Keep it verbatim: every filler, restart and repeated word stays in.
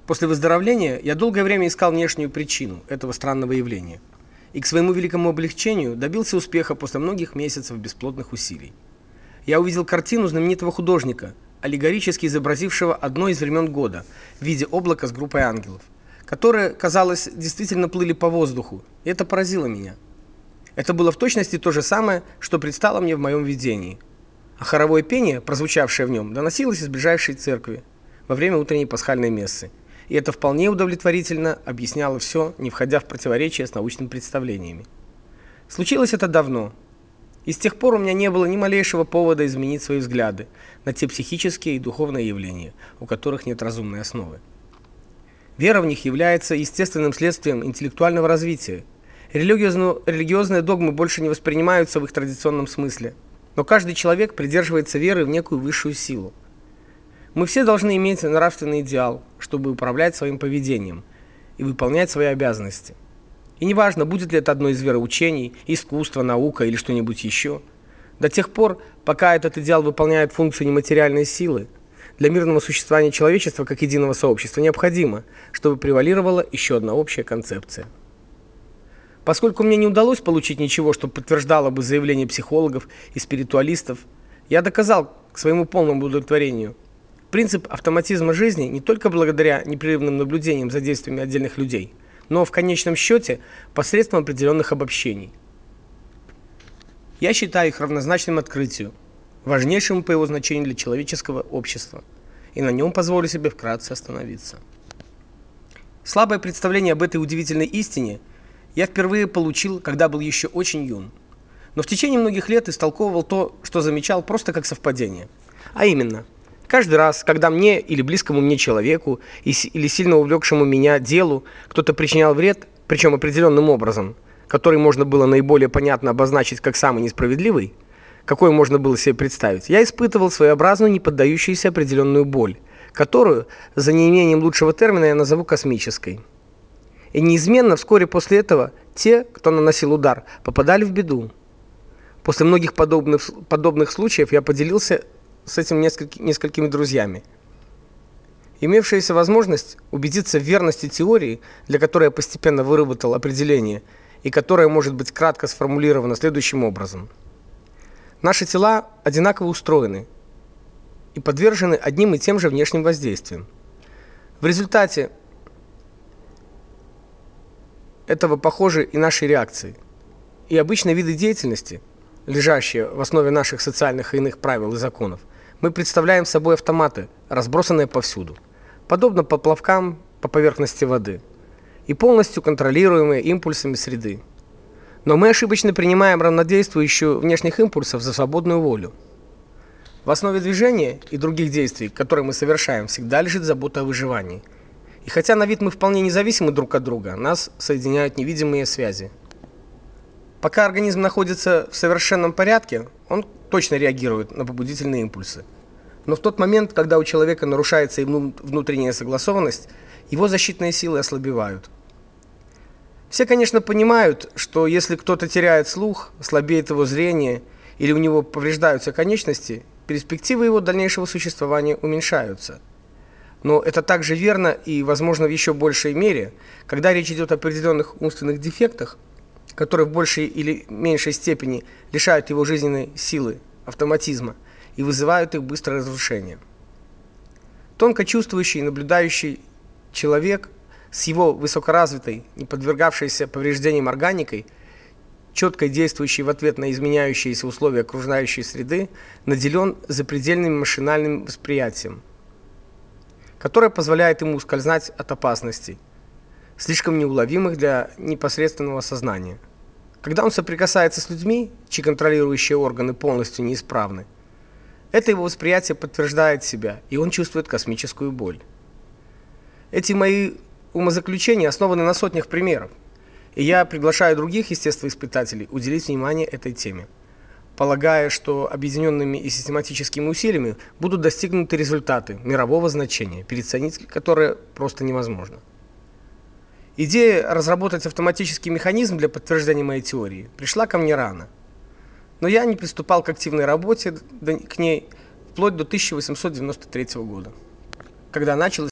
После выздоровления я долгое время искал внешнюю причину этого странного явления и к своему великому облегчению добился успеха после многих месяцев бесплодных усилий. Я увидел картину знаменитого художника, аллегорически изобразившего одно из времен года в виде облака с группой ангелов, которые, казалось, действительно плыли по воздуху, и это поразило меня. Это было в точности то же самое, что предстало мне в моем видении. А хоровое пение, прозвучавшее в нем, доносилось из ближайшей церкви во время утренней пасхальной мессы. И это вполне удовлетворительно объясняло все, не входя в противоречие с научными представлениями. Случилось это давно, и с тех пор у меня не было ни малейшего повода изменить свои взгляды на те психические и духовные явления, у которых нет разумной основы. Вера в них является естественным следствием интеллектуального развития. Религиозно, религиозные догмы больше не воспринимаются в их традиционном смысле, но каждый человек придерживается веры в некую высшую силу. Мы все должны иметь нравственный идеал, чтобы управлять своим поведением и выполнять свои обязанности. И неважно, будет ли это одно из вероучений, искусство, наука или что-нибудь еще, до тех пор, пока этот идеал выполняет функцию нематериальной силы, для мирного существования человечества как единого сообщества необходимо, чтобы превалировала еще одна общая концепция. Поскольку мне не удалось получить ничего, что подтверждало бы заявления психологов и спиритуалистов, я доказал к своему полному удовлетворению принцип автоматизма жизни не только благодаря непрерывным наблюдениям за действиями отдельных людей, но в конечном счете посредством определенных обобщений. Я считаю их равнозначным открытию, важнейшему по его значению для человеческого общества, и на нем позволю себе вкратце остановиться. Слабое представление об этой удивительной истине я впервые получил, когда был еще очень юн, но в течение многих лет истолковывал то, что замечал, просто как совпадение. А именно, каждый раз, когда мне или близкому мне человеку, или сильно увлекшему меня делу кто-то причинял вред, причем определенным образом, который можно было наиболее понятно обозначить как самый несправедливый, какой можно было себе представить, я испытывал своеобразную, не поддающуюся определенную боль, которую, за неимением лучшего термина, я назову космической. И неизменно вскоре после этого те, кто наносил удар, попадали в беду. После многих подобных, подобных случаев я поделился с этим несколькими, несколькими друзьями. Имевшаяся возможность убедиться в верности теории, для которой я постепенно выработал определение, и которая может быть кратко сформулирована следующим образом. Наши тела одинаково устроены и подвержены одним и тем же внешним воздействиям. В результате этого похожи и наши реакции. И обычные виды деятельности, лежащие в основе наших социальных и иных правил и законов, мы представляем собой автоматы, разбросанные повсюду, подобно поплавкам по поверхности воды, и полностью контролируемые импульсами среды. Но мы ошибочно принимаем равнодействующую внешних импульсов за свободную волю. В основе движения и других действий, которые мы совершаем, всегда лежит забота о выживании. И хотя на вид мы вполне независимы друг от друга, нас соединяют невидимые связи. Пока организм находится в совершенном порядке, он точно реагирует на побудительные импульсы. Но в тот момент, когда у человека нарушается и внутренняя согласованность, его защитные силы ослабевают. Все, конечно, понимают, что если кто-то теряет слух, слабеет его зрение или у него повреждаются конечности, перспективы его дальнейшего существования уменьшаются. Но это также верно и, возможно, в еще большей мере, когда речь идет о определенных умственных дефектах, которые в большей или меньшей степени лишают его жизненной силы, автоматизма и вызывают их быстрое разрушение. Тонко чувствующий и наблюдающий человек с его высокоразвитой, не подвергавшейся повреждениям органикой, четко действующий в ответ на изменяющиеся условия окружающей среды, наделен запредельным машинальным восприятием, которое позволяет ему ускользнуть от опасностей, слишком неуловимых для непосредственного сознания. Когда он соприкасается с людьми, чьи контролирующие органы полностью неисправны, это его восприятие подтверждает себя, и он чувствует космическую боль. Эти мои умозаключения основаны на сотнях примеров, и я приглашаю других естествоиспытателей уделить внимание этой теме, полагая, что объединенными и систематическими усилиями будут достигнуты результаты мирового значения, переоценить которые просто невозможно. Идея разработать автоматический механизм для подтверждения моей теории пришла ко мне рано, но я не приступал к активной работе к ней вплоть до тысяча восемьсот девяносто третьего года, когда начал